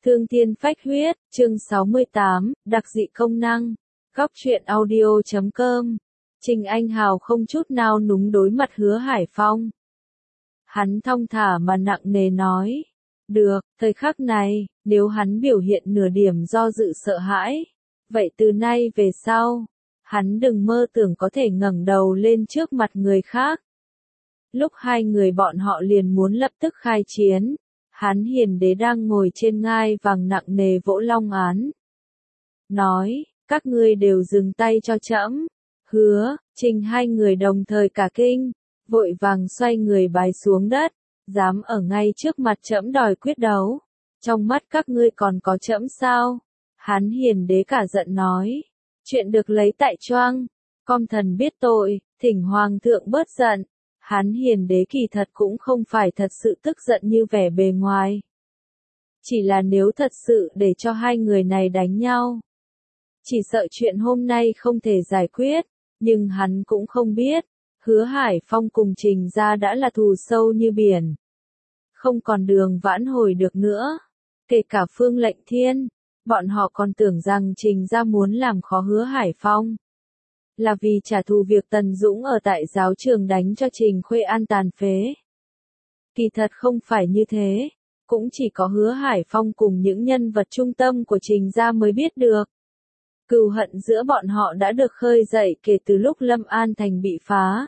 Thương thiên phách huyết, chương 68, đặc dị công năng. Góc truyện audio.com. Trình Anh Hào không chút nào núng đối mặt Hứa Hải Phong. Hắn thong thả mà nặng nề nói. Được, thời khắc này, nếu hắn biểu hiện nửa điểm do dự sợ hãi, vậy từ nay về sau, hắn đừng mơ tưởng có thể ngẩng đầu lên trước mặt người khác. Lúc hai người bọn họ liền muốn lập tức khai chiến, Hán Hiền Đế đang ngồi trên ngai vàng nặng nề vỗ long án. Nói, các ngươi đều dừng tay cho trẫm. Hứa, Trình hai người đồng thời cả kinh, vội vàng xoay người bái xuống đất, dám ở ngay trước mặt trẫm đòi quyết đấu. Trong mắt các ngươi còn có trẫm sao? Hán Hiền Đế cả giận nói, chuyện được lấy tại choang, com thần biết tội, thỉnh hoàng thượng bớt giận. Hán Hiền Đế kỳ thật cũng không phải thật sự tức giận như vẻ bề ngoài. Chỉ là nếu thật sự để cho hai người này đánh nhau, chỉ sợ chuyện hôm nay không thể giải quyết, nhưng hắn cũng không biết, Hứa Hải Phong cùng Trình gia đã là thù sâu như biển. Không còn đường vãn hồi được nữa, kể cả Phương Lệnh Thiên, bọn họ còn tưởng rằng Trình gia muốn làm khó Hứa Hải Phong. Là vì trả thù việc Tần Dũng ở tại giáo trường đánh cho Trình Khuê An tàn phế. Kỳ thật không phải như thế, cũng chỉ có Hứa Hải Phong cùng những nhân vật trung tâm của Trình gia mới biết được. Cừu hận giữa bọn họ đã được khơi dậy kể từ lúc Lâm An Thành bị phá.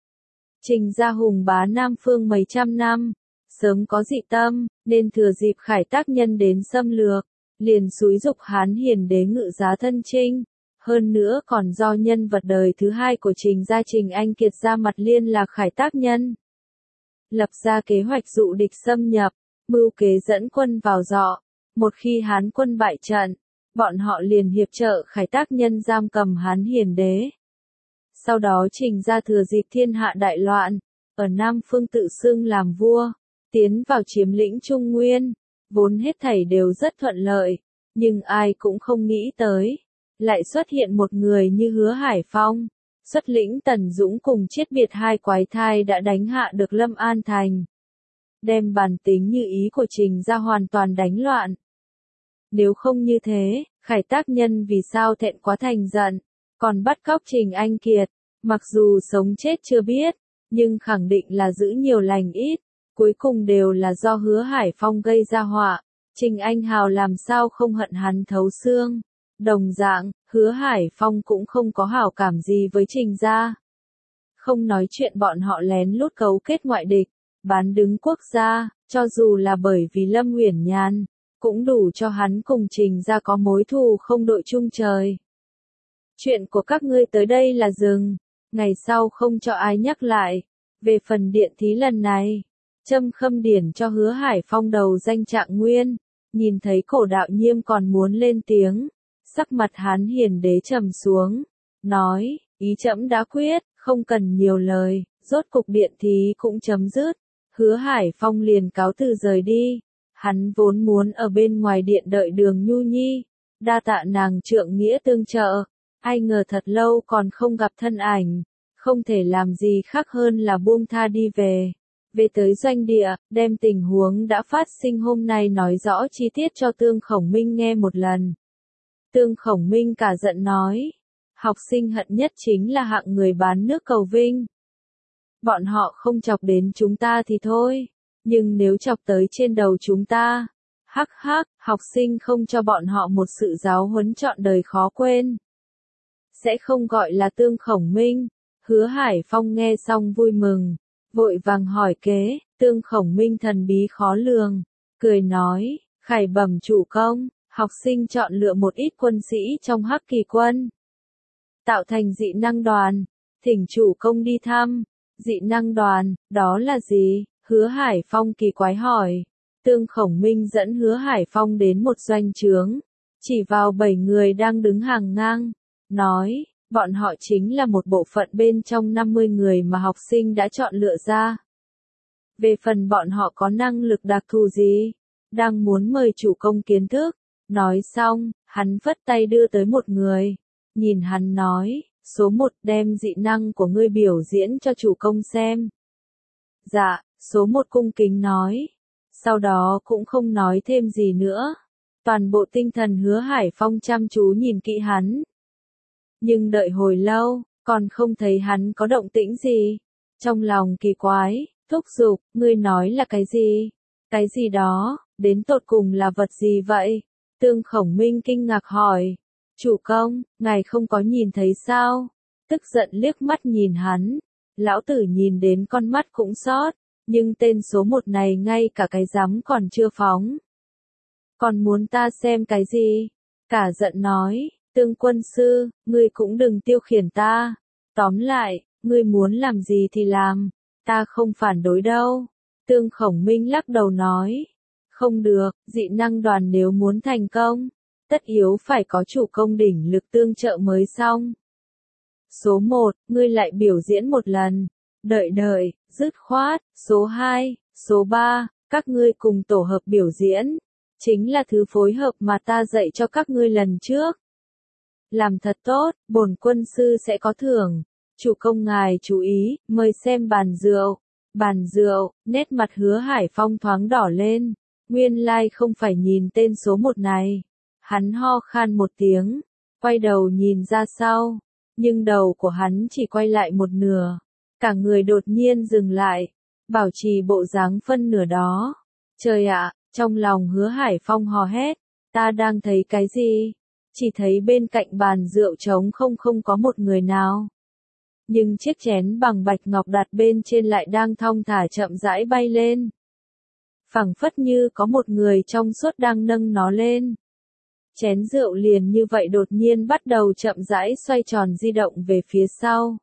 Trình gia hùng bá Nam Phương mấy trăm năm, sớm có dị tâm, nên thừa dịp Khải Tác Nhân đến xâm lược, liền xúi giục Hán Hiền Đế ngự giá thân chinh. Hơn nữa còn do nhân vật đời thứ hai của Trình gia Trình Anh Kiệt ra mặt liên lạc Khải Tác Nhân. Lập ra kế hoạch dụ địch xâm nhập, mưu kế dẫn quân vào dọ. Một khi Hán quân bại trận, bọn họ liền hiệp trợ Khải Tác Nhân giam cầm Hán Hiền Đế. Sau đó Trình gia thừa dịp thiên hạ đại loạn, ở Nam Phương tự xưng làm vua, tiến vào chiếm lĩnh Trung Nguyên, vốn hết thảy đều rất thuận lợi, nhưng ai cũng không nghĩ tới. Lại xuất hiện một người như Hứa Hải Phong, xuất lĩnh Tần Dũng cùng Chiết Biệt hai quái thai đã đánh hạ được Lâm An Thành. Đem bản tính như ý của Trình gia hoàn toàn đánh loạn. Nếu không như thế, Khải Tác Nhân vì sao thẹn quá thành giận, còn bắt cóc Trình Anh Kiệt, mặc dù sống chết chưa biết, nhưng khẳng định là giữ nhiều lành ít, cuối cùng đều là do Hứa Hải Phong gây ra họa. Trình Anh Hào làm sao không hận hắn thấu xương. Đồng dạng, Hứa Hải Phong cũng không có hảo cảm gì với Trình gia. Không nói chuyện bọn họ lén lút cấu kết ngoại địch, bán đứng quốc gia, cho dù là bởi vì Lâm Uyển Nhan, cũng đủ cho hắn cùng Trình gia có mối thù không đội chung trời. Chuyện của các ngươi tới đây là dừng, ngày sau không cho ai nhắc lại. Về phần điện thí lần này, châm khâm điển cho Hứa Hải Phong đầu danh Trạng Nguyên, nhìn thấy Cổ Đạo Nhiêm còn muốn lên tiếng. Sắc mặt Hán Hiền Đế trầm xuống, nói, ý trẫm đã quyết, không cần nhiều lời, rốt cục điện thí cũng chấm dứt. Hứa Hải Phong liền cáo từ rời đi, hắn vốn muốn ở bên ngoài điện đợi Đường Nhu Nhi, đa tạ nàng trượng nghĩa tương trợ, ai ngờ thật lâu còn không gặp thân ảnh, không thể làm gì khác hơn là buông tha đi về. Về tới doanh địa, đem tình huống đã phát sinh hôm nay nói rõ chi tiết cho Tương Khổng Minh nghe một lần. Tương Khổng Minh cả giận nói, học sinh hận nhất chính là hạng người bán nước cầu vinh. Bọn họ không chọc đến chúng ta thì thôi, nhưng nếu chọc tới trên đầu chúng ta, hắc hắc, học sinh không cho bọn họ một sự giáo huấn trọn đời khó quên. Sẽ không gọi là Tương Khổng Minh. Hứa Hải Phong nghe xong vui mừng, vội vàng hỏi kế. Tương Khổng Minh thần bí khó lường, cười nói, khải bẩm chủ công. Học sinh chọn lựa một ít quân sĩ trong Hắc Kỳ quân, tạo thành dị năng đoàn, thỉnh chủ công đi thăm. Dị năng đoàn, đó là gì? Hứa Hải Phong kỳ quái hỏi. Tương Khổng Minh dẫn Hứa Hải Phong đến một doanh trướng, chỉ vào 7 người đang đứng hàng ngang, nói, bọn họ chính là một bộ phận bên trong 50 người mà học sinh đã chọn lựa ra. Về phần bọn họ có năng lực đặc thù gì, đang muốn mời chủ công kiến thức. Nói xong, hắn vất tay đưa tới một người, nhìn hắn nói, số 1 đem dị năng của ngươi biểu diễn cho chủ công xem. Dạ, số 1 cung kính nói, sau đó cũng không nói thêm gì nữa. Toàn bộ tinh thần Hứa Hải Phong chăm chú nhìn kỹ hắn. Nhưng đợi hồi lâu, còn không thấy hắn có động tĩnh gì. Trong lòng kỳ quái, thúc giục, ngươi nói là cái gì? Cái gì đó, đến tột cùng là vật gì vậy? Tương Khổng Minh kinh ngạc hỏi. Chủ công, ngài không có nhìn thấy sao? Tức giận liếc mắt nhìn hắn. Lão tử nhìn đến con mắt cũng xót, nhưng tên số 1 này ngay cả cái giám còn chưa phóng. Còn muốn ta xem cái gì? Cả giận nói, Tương quân sư, ngươi cũng đừng tiêu khiển ta. Tóm lại, ngươi muốn làm gì thì làm, ta không phản đối đâu. Tương Khổng Minh lắc đầu nói, không được, dị năng đoàn nếu muốn thành công, tất yếu phải có chủ công đỉnh lực tương trợ mới xong. Số 1, ngươi lại biểu diễn một lần. Đợi, dứt khoát. Số 2, số 3, các ngươi cùng tổ hợp biểu diễn. Chính là thứ phối hợp mà ta dạy cho các ngươi lần trước. Làm thật tốt, bổn quân sư sẽ có thưởng. Chủ công ngài chú ý, mời xem bàn rượu. Bàn rượu, nét mặt Hứa Hải Phong thoáng đỏ lên. Nguyên lai không phải nhìn tên số 1 này. Hắn ho khan một tiếng, quay đầu nhìn ra sau. Nhưng đầu của hắn chỉ quay lại một nửa. Cả người đột nhiên dừng lại, bảo trì bộ dáng phân nửa đó. Trời ạ, trong lòng Hứa Hải Phong hò hét, ta đang thấy cái gì? Chỉ thấy bên cạnh bàn rượu trống không có một người nào. Nhưng chiếc chén bằng bạch ngọc đặt bên trên lại đang thong thả chậm rãi bay lên. Phảng phất như có một người trong suốt đang nâng nó lên. Chén rượu liền như vậy đột nhiên bắt đầu chậm rãi xoay tròn di động về phía sau.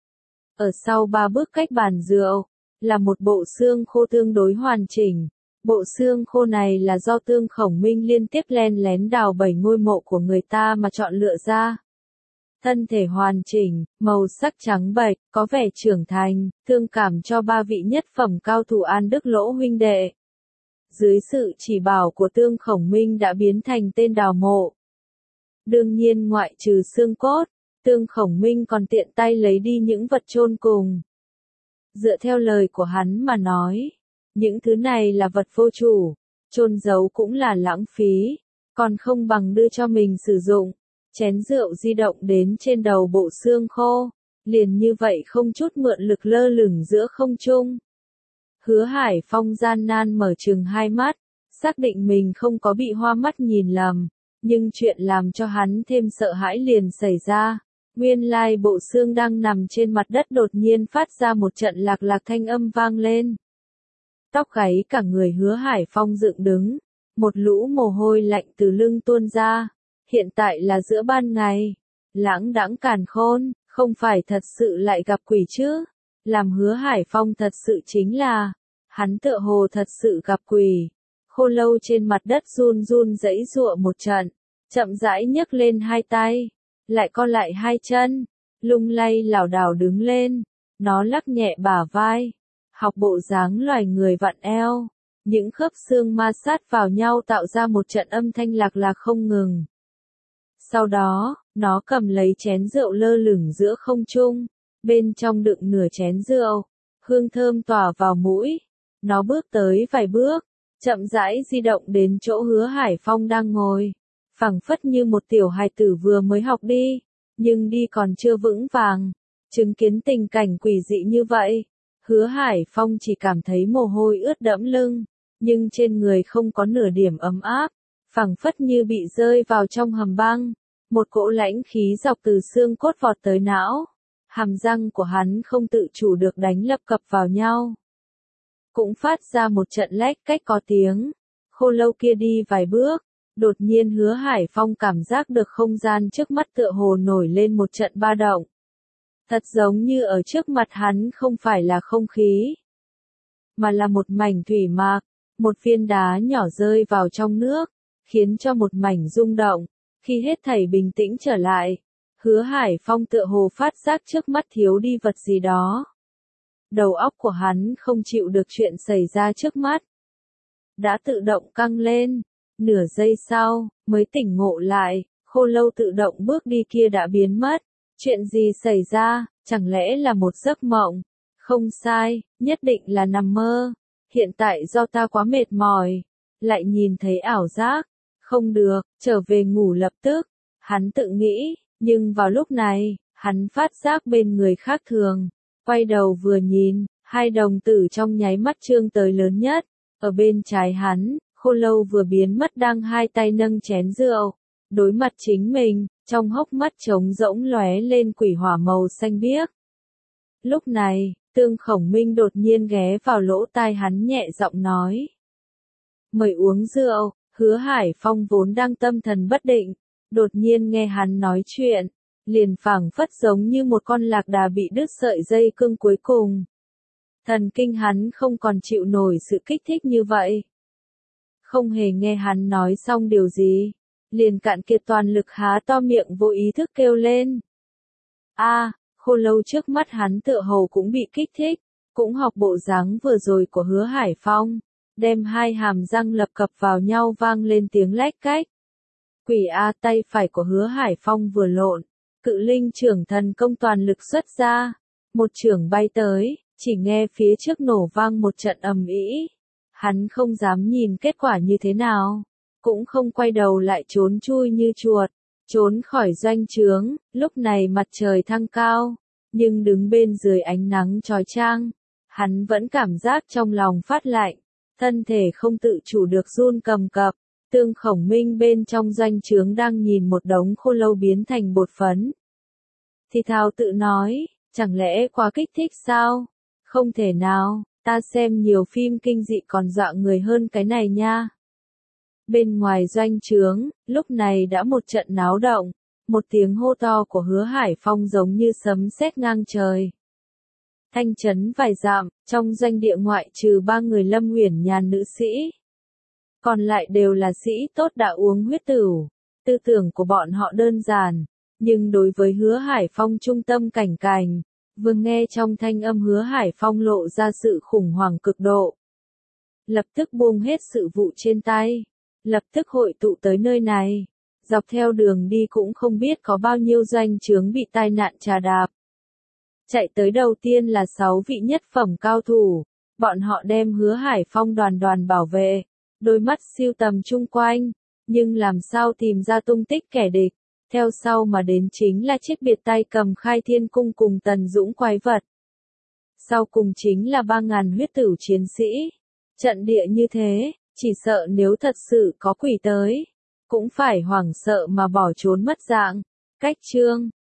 Ở sau 3 bước cách bàn rượu, là một bộ xương khô tương đối hoàn chỉnh. Bộ xương khô này là do Tương Khổng Minh liên tiếp len lén đào 7 ngôi mộ của người ta mà chọn lựa ra. Thân thể hoàn chỉnh, màu sắc trắng bệch, có vẻ trưởng thành, thương cảm cho 3 vị nhất phẩm cao thủ An Đức Lỗ huynh đệ. Dưới sự chỉ bảo của Tương Khổng Minh đã biến thành tên đào mộ. Đương nhiên ngoại trừ xương cốt, Tương Khổng Minh còn tiện tay lấy đi những vật chôn cùng. Dựa theo lời của hắn mà nói, những thứ này là vật vô chủ, chôn giấu cũng là lãng phí, còn không bằng đưa cho mình sử dụng. Chén rượu di động đến trên đầu bộ xương khô, liền như vậy không chút mượn lực lơ lửng giữa không trung. Hứa Hải Phong gian nan mở trừng hai mắt, xác định mình không có bị hoa mắt nhìn lầm, nhưng chuyện làm cho hắn thêm sợ hãi liền xảy ra. Nguyên lai bộ xương đang nằm trên mặt đất đột nhiên phát ra một trận lạc lạc thanh âm vang lên. Tóc gáy cả người Hứa Hải Phong dựng đứng, một lũ mồ hôi lạnh từ lưng tuôn ra. Hiện tại là giữa ban ngày, lãng đãng càn khôn, không phải thật sự lại gặp quỷ chứ. Làm Hứa Hải Phong thật sự chính là, hắn tựa hồ thật sự gặp quỷ. Khô Lâu trên mặt đất run run giãy giụa một trận, chậm rãi nhấc lên hai tay, lại co lại hai chân, lung lay lảo đảo đứng lên, nó lắc nhẹ bả vai, học bộ dáng loài người vặn eo, những khớp xương ma sát vào nhau tạo ra một trận âm thanh lạc lạc không ngừng. Sau đó, nó cầm lấy chén rượu lơ lửng giữa không trung, bên trong đựng nửa chén rượu, hương thơm tỏa vào mũi. Nó bước tới vài bước, chậm rãi di động đến chỗ Hứa Hải Phong đang ngồi, phảng phất như một tiểu hài tử vừa mới học đi, nhưng đi còn chưa vững vàng. Chứng kiến tình cảnh quỷ dị như vậy, Hứa Hải Phong chỉ cảm thấy mồ hôi ướt đẫm lưng, nhưng trên người không có nửa điểm ấm áp, phảng phất như bị rơi vào trong hầm băng. Một cỗ lãnh khí dọc từ xương cốt vọt tới não, hàm răng của hắn không tự chủ được đánh lập cập vào nhau. Cũng phát ra một trận lách cách có tiếng. Khô Lâu kia đi vài bước, đột nhiên Hứa Hải Phong cảm giác được không gian trước mắt tựa hồ nổi lên một trận ba động. Thật giống như ở trước mặt hắn không phải là không khí, mà là một mảnh thủy mạc, một viên đá nhỏ rơi vào trong nước, khiến cho một mảnh rung động. Khi hết thảy bình tĩnh trở lại, Hứa Hải Phong tựa hồ phát giác trước mắt thiếu đi vật gì đó. Đầu óc của hắn không chịu được chuyện xảy ra trước mắt. Đã tự động căng lên, nửa giây sau, mới tỉnh ngộ lại, Khô Lâu tự động bước đi kia đã biến mất. Chuyện gì xảy ra, chẳng lẽ là một giấc mộng? Không sai, nhất định là nằm mơ. Hiện tại do ta quá mệt mỏi, lại nhìn thấy ảo giác. Không được, trở về ngủ lập tức. Hắn tự nghĩ, nhưng vào lúc này, hắn phát giác bên người khác thường. Quay đầu vừa nhìn, hai đồng tử trong nháy mắt trương tới lớn nhất. Ở bên trái hắn, Khô Lâu vừa biến mất đang hai tay nâng chén rượu. Đối mặt chính mình, trong hốc mắt trống rỗng lóe lên quỷ hỏa màu xanh biếc. Lúc này, Tương Khổng Minh đột nhiên ghé vào lỗ tai hắn nhẹ giọng nói. Mời uống rượu. Hứa Hải Phong vốn đang tâm thần bất định, đột nhiên nghe hắn nói chuyện, liền phảng phất giống như một con lạc đà bị đứt sợi dây cương cuối cùng. Thần kinh hắn không còn chịu nổi sự kích thích như vậy. Không hề nghe hắn nói xong điều gì, liền cạn kiệt toàn lực há to miệng vô ý thức kêu lên. Khô Lâu trước mắt hắn tựa hồ cũng bị kích thích, cũng học bộ dáng vừa rồi của Hứa Hải Phong. Đem hai hàm răng lập cập vào nhau vang lên tiếng lách cách. Quỷ tay phải của Hứa Hải Phong vừa lộn, cự linh trưởng thần công toàn lực xuất ra, một chưởng bay tới, chỉ nghe phía trước nổ vang một trận ầm ĩ. Hắn không dám nhìn kết quả như thế nào, cũng không quay đầu lại trốn chui như chuột, trốn khỏi doanh trướng. Lúc này mặt trời thăng cao, nhưng đứng bên dưới ánh nắng chói chang, hắn vẫn cảm giác trong lòng phát lạnh. Thân thể không tự chủ được run cầm cập. Tương Khổng Minh bên trong doanh trướng đang nhìn một đống khô lâu biến thành bột phấn. Thì thào tự nói, chẳng lẽ quá kích thích sao? Không thể nào, ta xem nhiều phim kinh dị còn dọa người hơn cái này nha. Bên ngoài doanh trướng, lúc này đã một trận náo động, một tiếng hô to của Hứa Hải Phong giống như sấm sét ngang trời. Thanh chấn vài dặm, trong doanh địa ngoại trừ 3 người Lâm Uyển Nhàn nữ sĩ. Còn lại đều là sĩ tốt đã uống huyết tửu. Tư tưởng của bọn họ đơn giản, nhưng đối với Hứa Hải Phong trung tâm cảnh cảnh, vừa nghe trong thanh âm Hứa Hải Phong lộ ra sự khủng hoảng cực độ. Lập tức buông hết sự vụ trên tay, lập tức hội tụ tới nơi này. Dọc theo đường đi cũng không biết có bao nhiêu doanh trướng bị tai nạn trà đạp. Chạy tới đầu tiên là 6 vị nhất phẩm cao thủ, bọn họ đem Hứa Hải Phong đoàn đoàn bảo vệ, đôi mắt siêu tầm chung quanh, nhưng làm sao tìm ra tung tích kẻ địch. Theo sau mà đến chính là chiếc biệt tay cầm Khai Thiên Cung cùng Tần Dũng quái vật. Sau cùng chính là 3.000 huyết tửu chiến sĩ. Trận địa như thế, chỉ sợ nếu thật sự có quỷ tới, cũng phải hoảng sợ mà bỏ trốn mất dạng. Cách chương